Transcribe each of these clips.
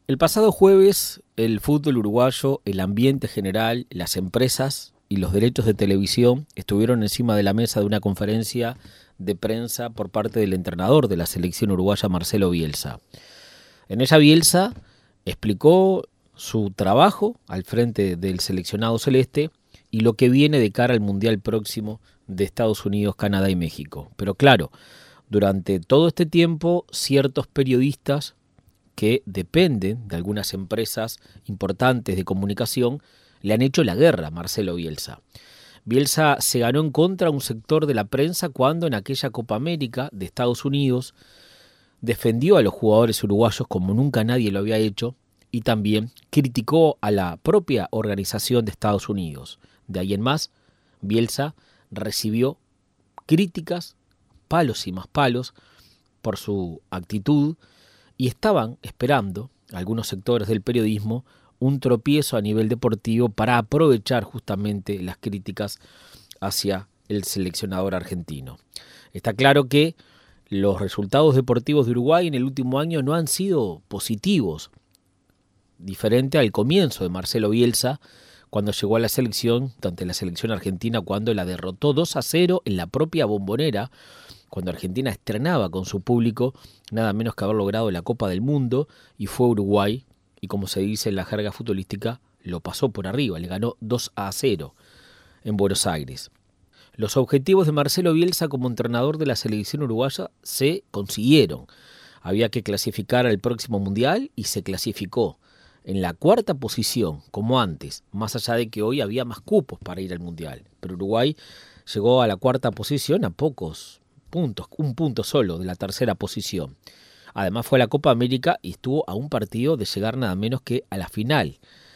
El pasado jueves, el fútbol uruguayo, el ambiente general, las empresas y los derechos de televisión estuvieron encima de la mesa de una conferencia de prensa por parte del entrenador de la selección uruguaya, Marcelo Bielsa. En ella Bielsa explicó su trabajo al frente del seleccionado celeste y lo que viene de cara al Mundial próximo de Estados Unidos, Canadá y México. Pero claro, durante todo este tiempo, ciertos periodistas que dependen de algunas empresas importantes de comunicación le han hecho la guerra a Marcelo Bielsa. Bielsa se ganó en contra a un sector de la prensa cuando en aquella Copa América de Estados Unidos defendió a los jugadores uruguayos como nunca nadie lo había hecho y también criticó a la propia organización de Estados Unidos. De ahí en más, Bielsa recibió críticas, palos y más palos, por su actitud y estaban esperando, algunos sectores del periodismo, un tropiezo a nivel deportivo para aprovechar justamente las críticas hacia el seleccionador argentino. Está claro que los resultados deportivos de Uruguay en el último año no han sido positivos, diferente al comienzo de Marcelo Bielsa, cuando llegó a la selección, ante la selección argentina, cuando la derrotó 2-0 en la propia Bombonera, cuando Argentina estrenaba con su público nada menos que haber logrado la Copa del Mundo, y fue Uruguay, y como se dice en la jerga futbolística, lo pasó por arriba, le ganó 2-0 en Buenos Aires. Los objetivos de Marcelo Bielsa como entrenador de la selección uruguaya se consiguieron. Había que clasificar al próximo Mundial y se clasificó en la cuarta posición, como antes, más allá de que hoy había más cupos para ir al Mundial. Pero Uruguay llegó a la cuarta posición a pocos puntos, un punto solo de la tercera posición. Además fue a la Copa América y estuvo a un partido de llegar nada menos que a la final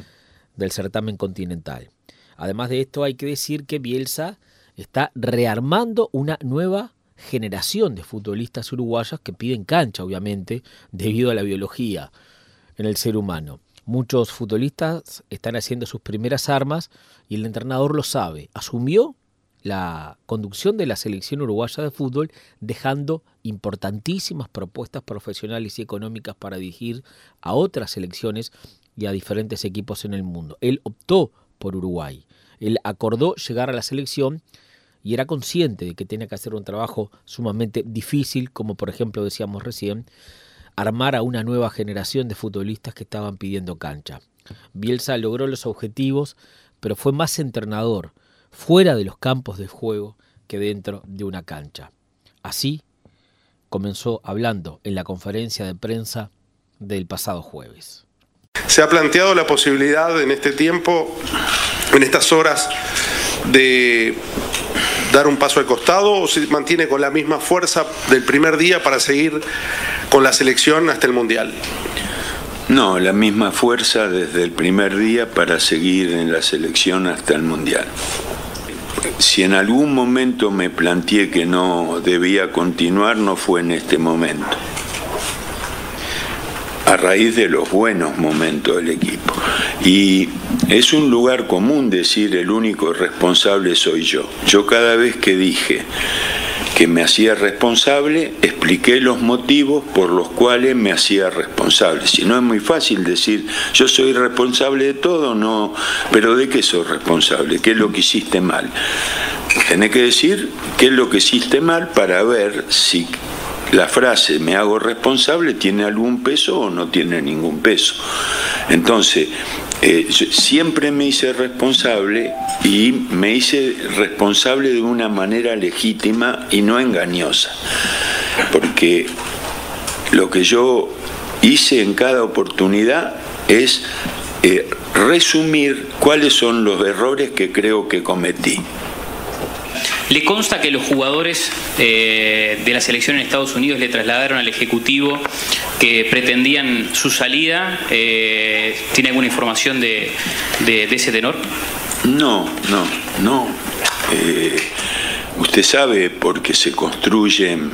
del certamen continental. Además de esto hay que decir que Bielsa está rearmando una nueva generación de futbolistas uruguayos que piden cancha, obviamente, debido a la biología en el ser humano. Muchos futbolistas están haciendo sus primeras armas y el entrenador lo sabe. Asumió la conducción de la selección uruguaya de fútbol, dejando importantísimas propuestas profesionales y económicas para dirigir a otras selecciones y a diferentes equipos en el mundo. Él optó por Uruguay. Él acordó llegar a la selección y era consciente de que tenía que hacer un trabajo sumamente difícil, como por ejemplo decíamos recién, armar a una nueva generación de futbolistas que estaban pidiendo cancha. Bielsa logró los objetivos, pero fue más entrenador fuera de los campos de juego que dentro de una cancha. Así comenzó hablando en la conferencia de prensa del pasado jueves. Se ha planteado la posibilidad en este tiempo, en estas horas, de dar un paso al costado, o se mantiene con la misma fuerza del primer día para seguir con la selección hasta el Mundial. No, la misma fuerza desde el primer día para seguir en la selección hasta el Mundial. Si en algún momento me planteé que no debía continuar, no fue en este momento. A raíz de los buenos momentos del equipo. Y es un lugar común decir el único responsable soy yo. Yo cada vez que dije que me hacía responsable, expliqué los motivos por los cuales me hacía responsable. Si no, es muy fácil decir, yo soy responsable de todo, no, pero ¿de qué soy responsable? ¿Qué es lo que hiciste mal? Tenés que decir qué es lo que hiciste mal para ver si la frase me hago responsable tiene algún peso o no tiene ningún peso. Entonces, yo siempre me hice responsable y me hice responsable de una manera legítima y no engañosa, porque lo que yo hice en cada oportunidad es resumir cuáles son los errores que creo que cometí. ¿Le consta que los jugadores de la selección en Estados Unidos le trasladaron al Ejecutivo que pretendían su salida? ¿Tiene alguna información de ese tenor? No. Usted sabe, porque se construyen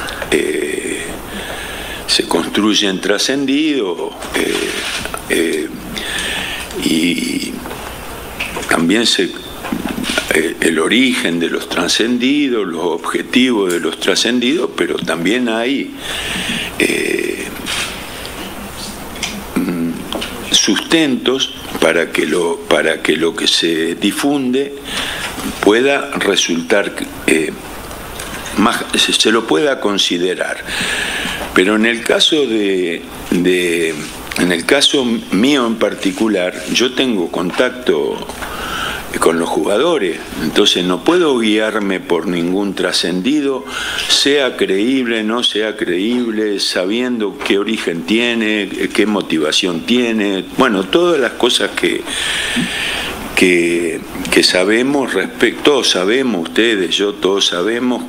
trascendidos y también el origen de los trascendidos, los objetivos de los trascendidos, pero también hay sustentos para que lo que se difunde pueda resultar más, se lo pueda considerar. Pero en el caso en el caso mío en particular, yo tengo contacto con los jugadores, entonces no puedo guiarme por ningún trascendido, sea creíble, no sea creíble, sabiendo qué origen tiene, qué motivación tiene, bueno, todas las cosas que sabemos, todos sabemos, ustedes, yo, todos sabemos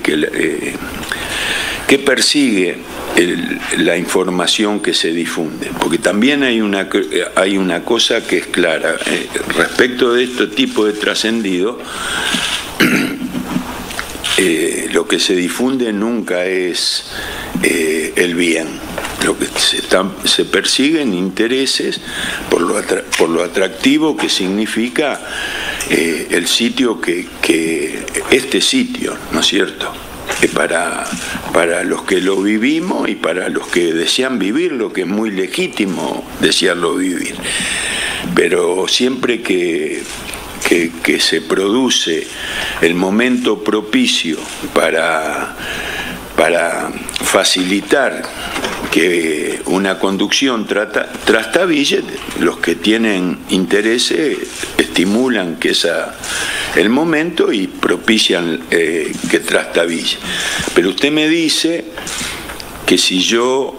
que persigue la información que se difunde, porque también hay una cosa que es clara respecto de este tipo de trascendido. Lo que se difunde nunca es el bien. Lo que se persiguen intereses por lo atractivo que significa el sitio este sitio, ¿no es cierto? Para los que lo vivimos y para los que desean vivirlo, que es muy legítimo desearlo vivir. Pero siempre que se produce el momento propicio para facilitar que una conducción trastabille, los que tienen interés estimulan que el momento y propician que trastabille. Pero usted me dice que si yo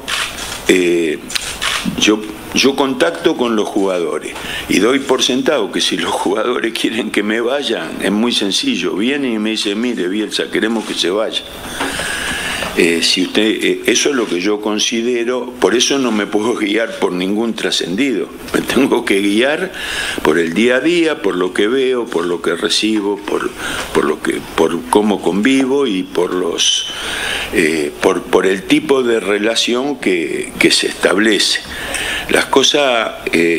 contacto con los jugadores y doy por sentado que si los jugadores quieren que me vayan, es muy sencillo, vienen y me dicen, mire Bielsa, queremos que se vaya. Si usted, eso es lo que yo considero, por eso no me puedo guiar por ningún trascendido, me tengo que guiar por el día a día, por lo que veo, por lo que recibo, por cómo convivo y por el tipo de relación que se establece. Las cosas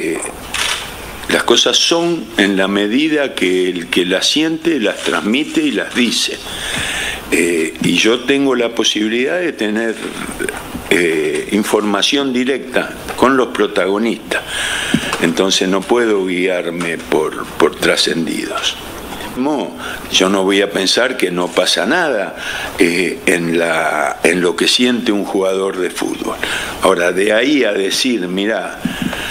son en la medida que el que las siente, las transmite y las dice. Y yo tengo la posibilidad de tener información directa con los protagonistas. Entonces no puedo guiarme por trascendidos. Yo no voy a pensar que no pasa nada en lo que siente un jugador de fútbol. Ahora, de ahí a decir, mirá,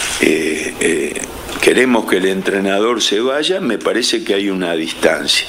queremos que el entrenador se vaya, me parece que hay una distancia.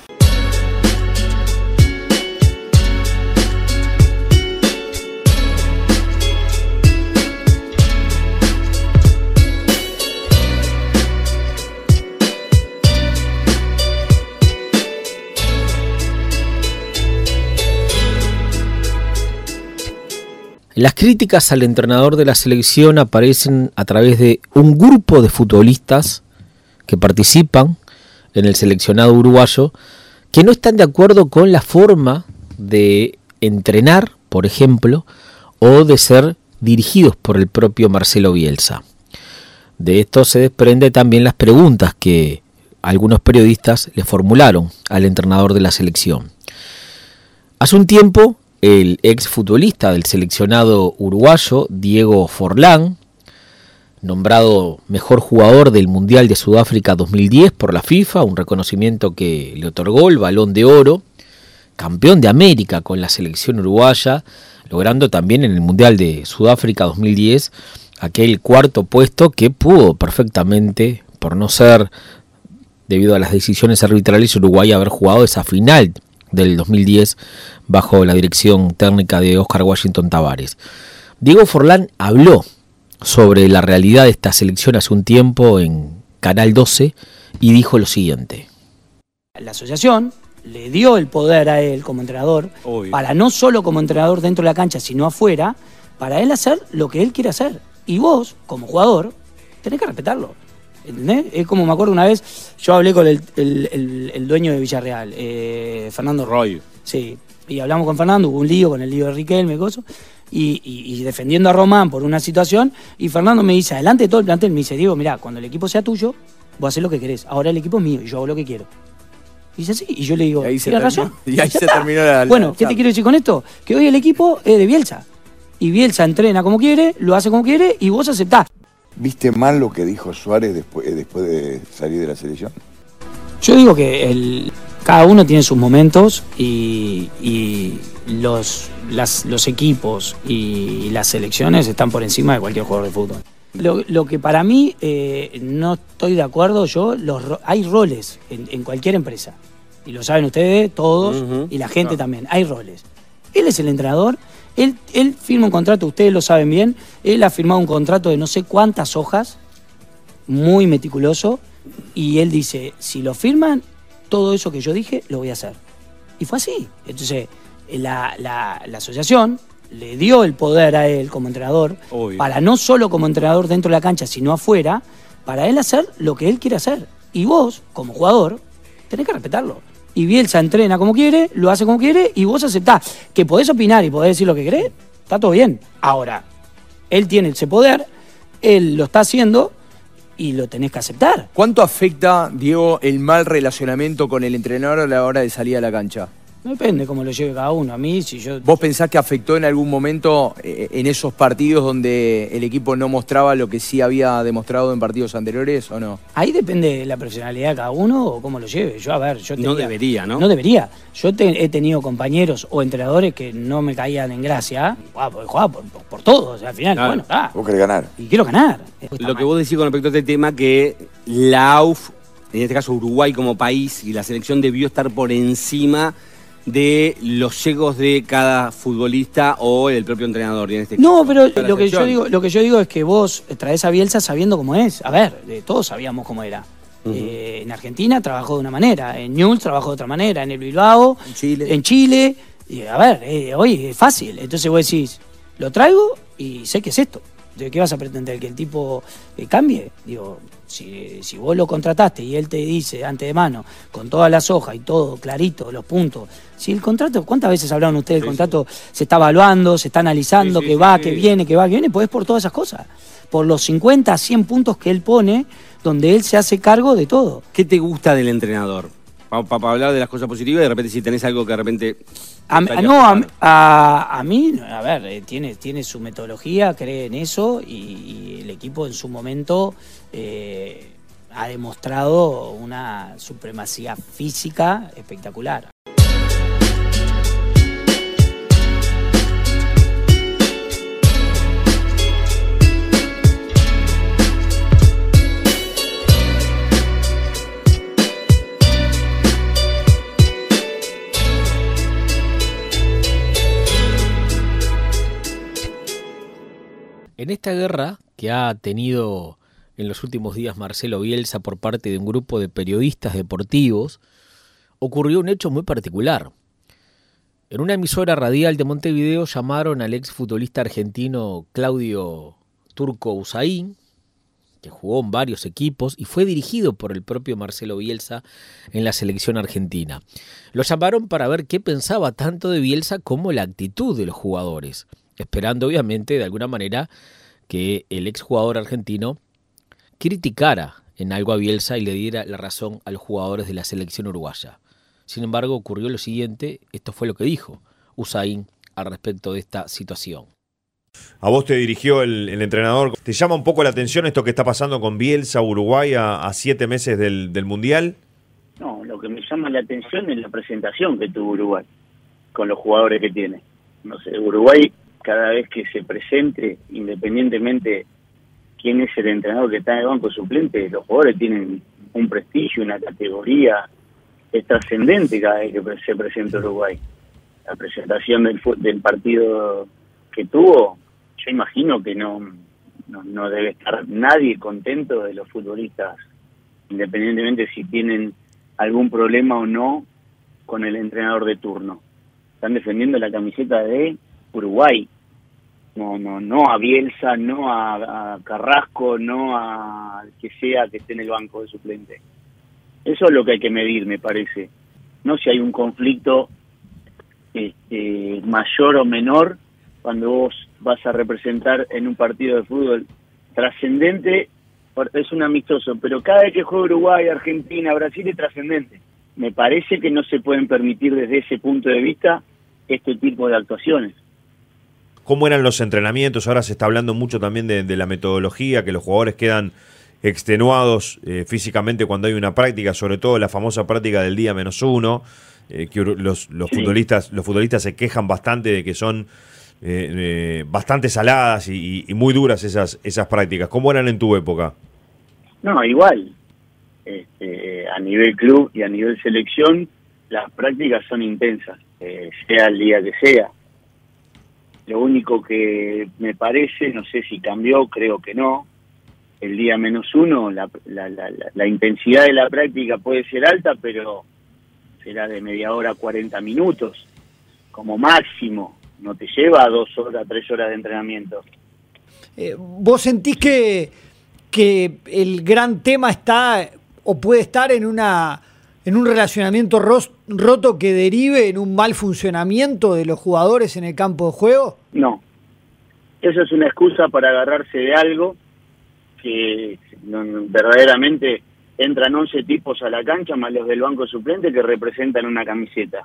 Las críticas al entrenador de la selección aparecen a través de un grupo de futbolistas que participan en el seleccionado uruguayo que no están de acuerdo con la forma de entrenar, por ejemplo, o de ser dirigidos por el propio Marcelo Bielsa. De esto se desprende también las preguntas que algunos periodistas le formularon al entrenador de la selección. Hace un tiempo, el exfutbolista del seleccionado uruguayo, Diego Forlán, nombrado mejor jugador del Mundial de Sudáfrica 2010 por la FIFA, un reconocimiento que le otorgó el Balón de Oro, campeón de América con la selección uruguaya, logrando también en el Mundial de Sudáfrica 2010 aquel cuarto puesto que pudo perfectamente, por no ser debido a las decisiones arbitrales, Uruguay haber jugado esa final del 2010 bajo la dirección técnica de Oscar Washington Tabárez. Diego Forlán habló sobre la realidad de esta selección hace un tiempo en Canal 12 y dijo lo siguiente. La asociación le dio el poder a él como entrenador, para no solo como entrenador dentro de la cancha, sino afuera, para él hacer lo que él quiere hacer. Y vos, como jugador, tenés que respetarlo. ¿Entendés? Es como me acuerdo una vez, yo hablé con el dueño de Villarreal, Fernando Roy. Sí, y hablamos con Fernando, hubo un lío con el lío de Riquelme, y defendiendo a Román por una situación, y Fernando me dice, adelante de todo el plantel, me dice, Diego, mirá, cuando el equipo sea tuyo, vos haces lo que querés, ahora el equipo es mío y yo hago lo que quiero. Y dice así, y yo le digo, ¿tienes razón? Y ahí se terminó la... Bueno, ¿qué te quiero decir con esto? Que hoy el equipo es de Bielsa, y Bielsa entrena como quiere, lo hace como quiere, y vos aceptás. ¿Viste mal lo que dijo Suárez después de salir de la selección? Yo digo que cada uno tiene sus momentos y los equipos y las selecciones están por encima de cualquier jugador de fútbol. Lo que para mí no estoy de acuerdo, hay roles en cualquier empresa. Y lo saben ustedes, todos, y la gente también. Hay roles. Él es el entrenador, él firma un contrato, ustedes lo saben bien, él ha firmado un contrato de no sé cuántas hojas, muy meticuloso, y él dice, si lo firman, todo eso que yo dije, lo voy a hacer. Y fue así. Entonces, la asociación le dio el poder a él como entrenador, para no solo como entrenador dentro de la cancha, sino afuera, para él hacer lo que él quiere hacer. Y vos, como jugador, tenés que respetarlo. Y Bielsa entrena como quiere, lo hace como quiere, y vos aceptás. Que podés opinar y podés decir lo que querés, está todo bien. Ahora, él tiene ese poder, él lo está haciendo y lo tenés que aceptar. ¿Cuánto afecta, Diego, el mal relacionamiento con el entrenador a la hora de salir a la cancha? Depende cómo lo lleve cada uno. A mí, si yo... ¿Vos pensás que afectó en algún momento en esos partidos donde el equipo no mostraba lo que sí había demostrado en partidos anteriores o no? Ahí depende de la profesionalidad de cada uno o cómo lo lleve. Yo, a ver, no debería, ¿no? No debería. Yo he tenido compañeros o entrenadores que no me caían en gracia. Jugaba por todo. O sea, al final, bueno, vos querés ganar. Y quiero ganar. Lo que vos decís con respecto a este tema, que la AUF, en este caso Uruguay como país y la selección, debió estar por encima de los egos de cada futbolista o el propio entrenador. Y en este no, pero lo que yo digo es que vos traes a Bielsa sabiendo cómo es. A ver, todos sabíamos cómo era. En Argentina trabajó de una manera, en Newell's trabajó de otra manera, en el Bilbao, en Chile. Y a ver, hoy es fácil. Entonces vos decís, lo traigo y sé que es esto. ¿De qué vas a pretender? ¿Que el tipo cambie? Digo, si vos lo contrataste y él te dice antemano, con todas las hojas y todo clarito, los puntos, si el contrato, ¿cuántas veces hablaron ustedes? El contrato se está evaluando, se está analizando, que viene, pues es por todas esas cosas. Por los 50, 100 puntos que él pone, donde él se hace cargo de todo. ¿Qué te gusta del entrenador? Para hablar de las cosas positivas y de repente si tenés algo que de repente... A mí, a ver, tiene su metodología, cree en eso y el equipo en su momento ha demostrado una supremacía física espectacular. En esta guerra que ha tenido en los últimos días Marcelo Bielsa por parte de un grupo de periodistas deportivos, ocurrió un hecho muy particular. En una emisora radial de Montevideo llamaron al exfutbolista argentino Claudio Turco Usain, que jugó en varios equipos y fue dirigido por el propio Marcelo Bielsa en la selección argentina. Lo llamaron para ver qué pensaba tanto de Bielsa como la actitud de los jugadores, esperando obviamente de alguna manera que el exjugador argentino criticara en algo a Bielsa y le diera la razón a los jugadores de la selección uruguaya. Sin embargo, ocurrió lo siguiente, esto fue lo que dijo Usain al respecto de esta situación. A vos te dirigió el entrenador. ¿Te llama un poco la atención esto que está pasando con Bielsa, Uruguay, a 7 meses del Mundial? No, lo que me llama la atención es la presentación que tuvo Uruguay con los jugadores que tiene. No sé, Uruguay cada vez que se presente, independientemente quién es el entrenador que está en el banco suplente, los jugadores tienen un prestigio, una categoría, es trascendente cada vez que se presenta Uruguay. La presentación del partido que tuvo, yo imagino que no debe estar nadie contento de los futbolistas, independientemente si tienen algún problema o no con el entrenador de turno. Están defendiendo la camiseta de Uruguay, no a Bielsa, no a Carrasco, no a que sea que esté en el banco de suplente. Eso es lo que hay que medir, me parece. No si hay un conflicto mayor o menor cuando vos vas a representar en un partido de fútbol trascendente, es un amistoso, pero cada vez que juega Uruguay, Argentina, Brasil es trascendente. Me parece que no se pueden permitir desde ese punto de vista este tipo de actuaciones. cómo eran los entrenamientos. Ahora se está hablando mucho también de la metodología, que los jugadores quedan extenuados físicamente cuando hay una práctica, sobre todo la famosa práctica del día -1, que los futbolistas se quejan bastante de que son bastante saladas y muy duras esas prácticas. ¿Cómo eran en tu época? No, igual. A nivel club y a nivel selección, las prácticas son intensas, sea el día que sea. Lo único que me parece, no sé si cambió, creo que no, el día -1, la intensidad de la práctica puede ser alta, pero será de media hora, 40 minutos, como máximo. No te lleva 2 horas, 3 horas de entrenamiento. ¿Vos sentís que el gran tema está o puede estar en un relacionamiento roto que derive en un mal funcionamiento de los jugadores en el campo de juego? No. Eso es una excusa para agarrarse de algo que verdaderamente entran 11 tipos a la cancha más los del banco suplente que representan una camiseta.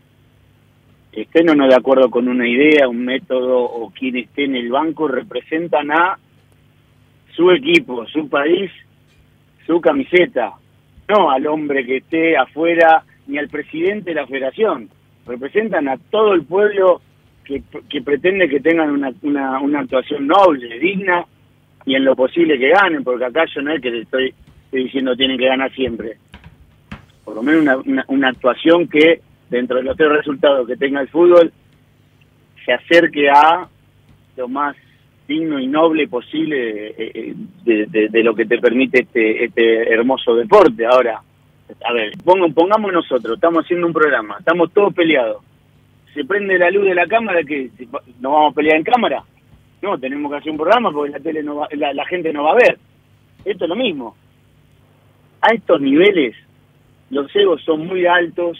Estén o no de acuerdo con una idea, un método o quien esté en el banco, representan a su equipo, su país, su camiseta, no al hombre que esté afuera ni al presidente de la federación. Representan a todo el pueblo que pretende que tengan una actuación noble, digna y en lo posible que ganen, porque acá yo no es que le estoy diciendo tienen que ganar siempre. Por lo menos una actuación que dentro de los 3 resultados que tenga el fútbol se acerque a lo más digno y noble posible de lo que te permite este hermoso deporte. Ahora, a ver, pongamos nosotros, estamos haciendo un programa, estamos todos peleados. Se prende la luz de la cámara, que ¿nos vamos a pelear en cámara? No, tenemos que hacer un programa porque la tele no va, la gente no va a ver. Esto es lo mismo. A estos niveles, los egos son muy altos,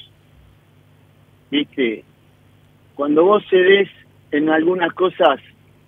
¿viste? Cuando vos cedes en algunas cosas,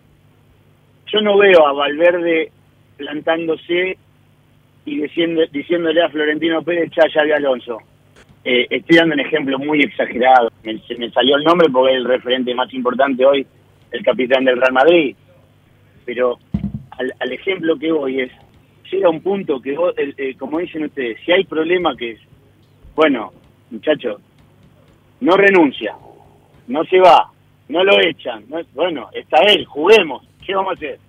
yo no veo a Valverde plantándose y diciéndole a Florentino Pérez, Xavi Alonso. Estoy dando un ejemplo muy exagerado. Se me salió el nombre porque es el referente más importante hoy, el capitán del Real Madrid. Pero al ejemplo que voy es, llega un punto que vos, como dicen ustedes, si hay problema que es, bueno, muchachos, no renuncia, no se va, no lo echan, bueno, está él, juguemos, ¿qué vamos a hacer?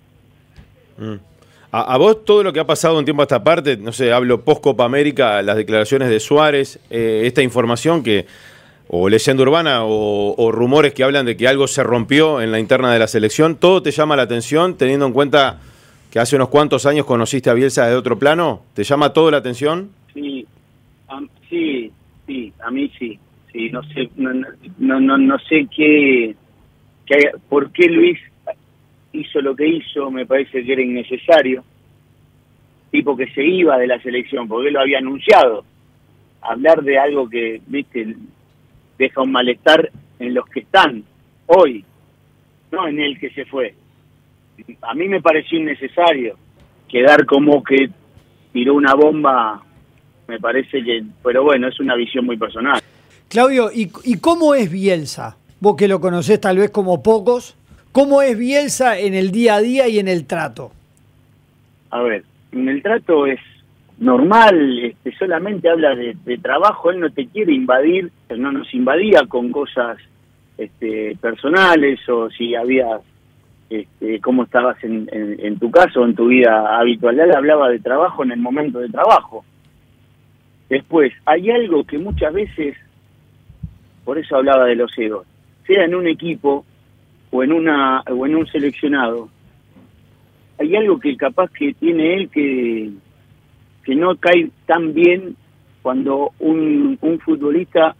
A vos todo lo que ha pasado un tiempo a esta parte, no sé, hablo post Copa América, las declaraciones de Suárez, esta información que, o leyenda urbana, o rumores que hablan de que algo se rompió en la interna de la selección, ¿todo te llama la atención teniendo en cuenta que hace unos cuantos años conociste a Bielsa de otro plano? ¿Te llama todo la atención? Sí, a mí sí. Sí, no sé por qué Luis hizo lo que hizo, me parece que era innecesario, tipo que se iba de la selección, porque él lo había anunciado. Hablar de algo que, viste, deja un malestar en los que están hoy, no en el que se fue. A mí me pareció innecesario quedar como que tiró una bomba, me parece que, pero bueno, es una visión muy personal. Claudio, ¿y cómo es Bielsa? Vos que lo conocés tal vez como pocos, ¿cómo es Bielsa en el día a día y en el trato? A ver, en el trato es normal, solamente habla de trabajo, él no te quiere invadir, no nos invadía con cosas personales o si había, cómo estabas en tu caso, en tu vida habitual. Él hablaba de trabajo en el momento de trabajo. Después, hay algo que muchas veces, por eso hablaba de los egos, sea en un equipo o en un seleccionado, hay algo que capaz que tiene él que no cae tan bien cuando un futbolista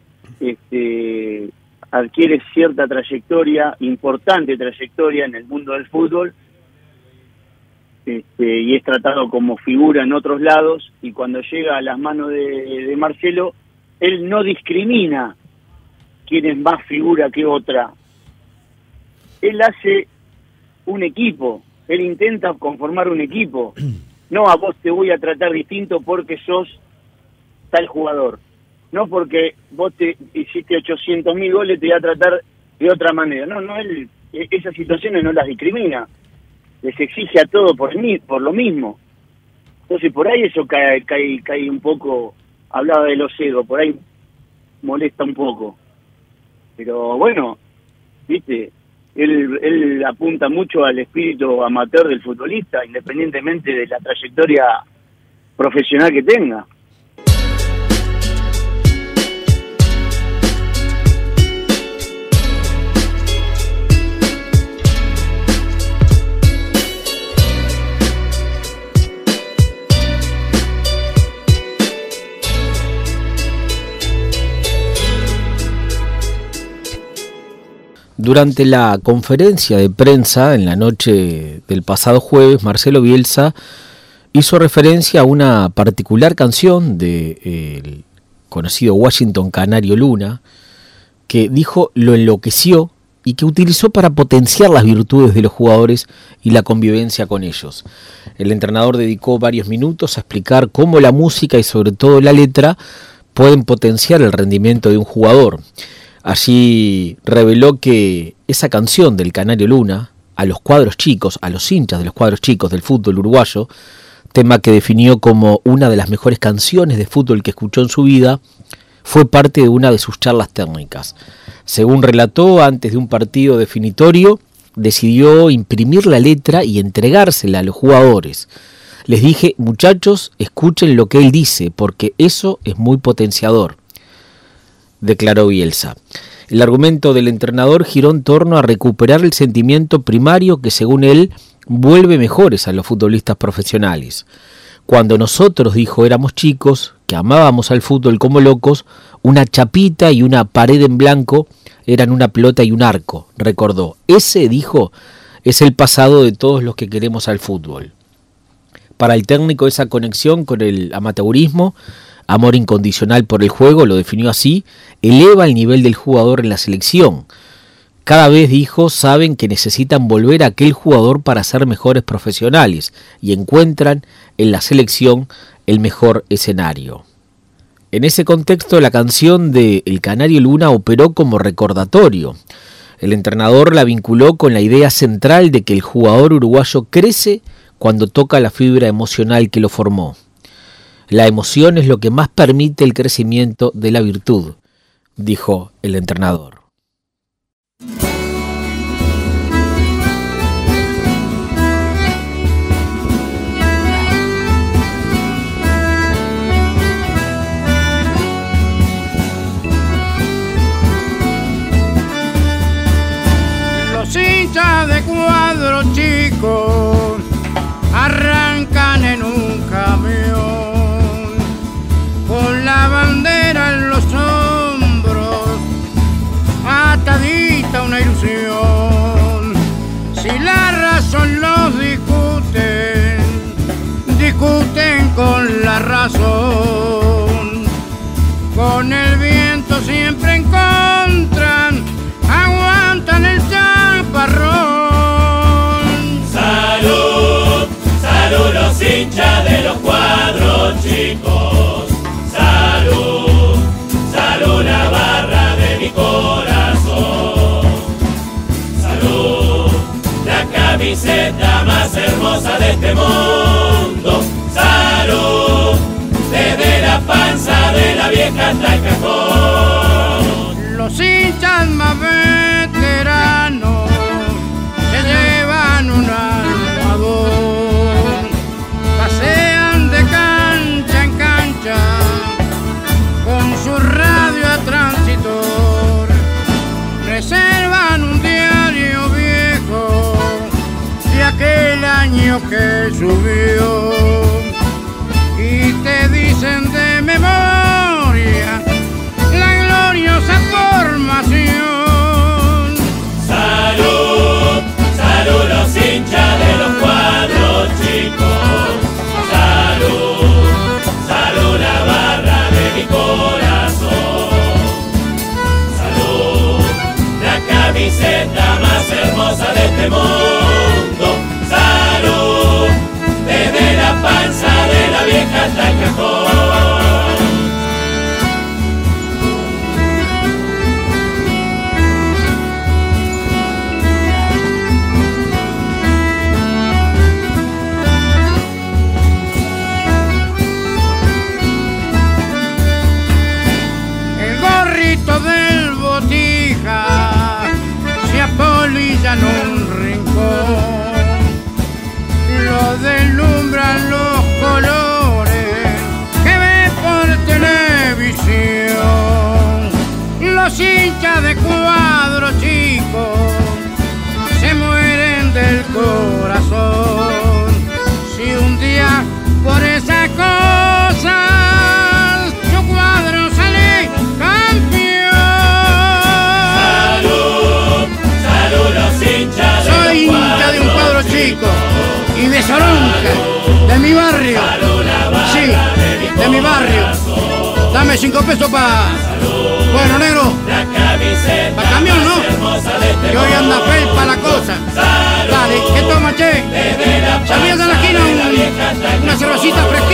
adquiere cierta trayectoria, importante trayectoria en el mundo del fútbol, y es tratado como figura en otros lados, y cuando llega a las manos de Marcelo, él no discrimina quién es más figura que otra. Él hace un equipo, él intenta conformar un equipo. No, a vos te voy a tratar distinto porque sos tal jugador. No porque vos te hiciste 800.000 goles te voy a tratar de otra manera. No, él esas situaciones no las discrimina, les exige a todo por lo mismo. Entonces por ahí eso cae un poco, hablaba de los egos, por ahí molesta un poco. Pero bueno, viste, él apunta mucho al espíritu amateur del futbolista, independientemente de la trayectoria profesional que tenga. Durante la conferencia de prensa en la noche del pasado jueves, Marcelo Bielsa hizo referencia a una particular canción del conocido Washington Canario Luna, que dijo lo enloqueció y que utilizó para potenciar las virtudes de los jugadores y la convivencia con ellos. El entrenador dedicó varios minutos a explicar cómo la música y sobre todo la letra pueden potenciar el rendimiento de un jugador. Allí reveló que esa canción del Canario Luna, a los cuadros chicos, a los hinchas de los cuadros chicos del fútbol uruguayo, tema que definió como una de las mejores canciones de fútbol que escuchó en su vida, fue parte de una de sus charlas técnicas. Según relató, antes de un partido definitorio, decidió imprimir la letra y entregársela a los jugadores. Les dije, muchachos, escuchen lo que él dice, porque eso es muy potenciador, declaró Bielsa. El argumento del entrenador giró en torno a recuperar el sentimiento primario que, según él, vuelve mejores a los futbolistas profesionales. Cuando nosotros, dijo, éramos chicos, que amábamos al fútbol como locos, una chapita y una pared en blanco eran una pelota y un arco, recordó. Ese, dijo, es el pasado de todos los que queremos al fútbol. Para el técnico, esa conexión con el amateurismo, amor incondicional por el juego, lo definió así, eleva el nivel del jugador en la selección. Cada vez, dijo, saben que necesitan volver a aquel jugador para ser mejores profesionales y encuentran en la selección el mejor escenario. En ese contexto, la canción de El Canario Luna operó como recordatorio. El entrenador la vinculó con la idea central de que el jugador uruguayo crece cuando toca la fibra emocional que lo formó. La emoción es lo que más permite el crecimiento de la virtud, dijo el entrenador. Los hinchas de cuadro chico arrancan en un camión con la bandera en los hombros, atadita una ilusión. Si la razón los discuten con la razón, con el viento siempre en contra, aguantan el chaparrón. Salud, salud los hinchas de los cuadros chicos. Salud, salud la barra de mi corazón. Salud, la camiseta más hermosa de este mundo. Salud, desde la panza de la vieja hasta el cajón. Los hinchas más veteranos se llevan un almohadón, pasean de cancha en cancha con su radio a transitor, reservan un diario viejo de aquel año que subió y te dicen de memoria la gloriosa formación. Salud, salud los hinchas de los cuadros chicos. Salud, salud la barra de mi corazón. Salud, la camiseta más hermosa de este mundo. Salud, hinchas de Cuadro Chico se mueren del corazón. Si un día por esa cosa su Cuadro sale campeón. Salud, salud los hinchas de Soy hincha de un Cuadro Chico y de Soronca, de mi barrio. Sí, de mi barrio. Dame 5 pesos para... Bueno, negro. Para camión, ¿no? Que hoy anda felpa la cosa. Dale, ¿qué toma, che? ¿Sabías de la esquina una cervecita fresca?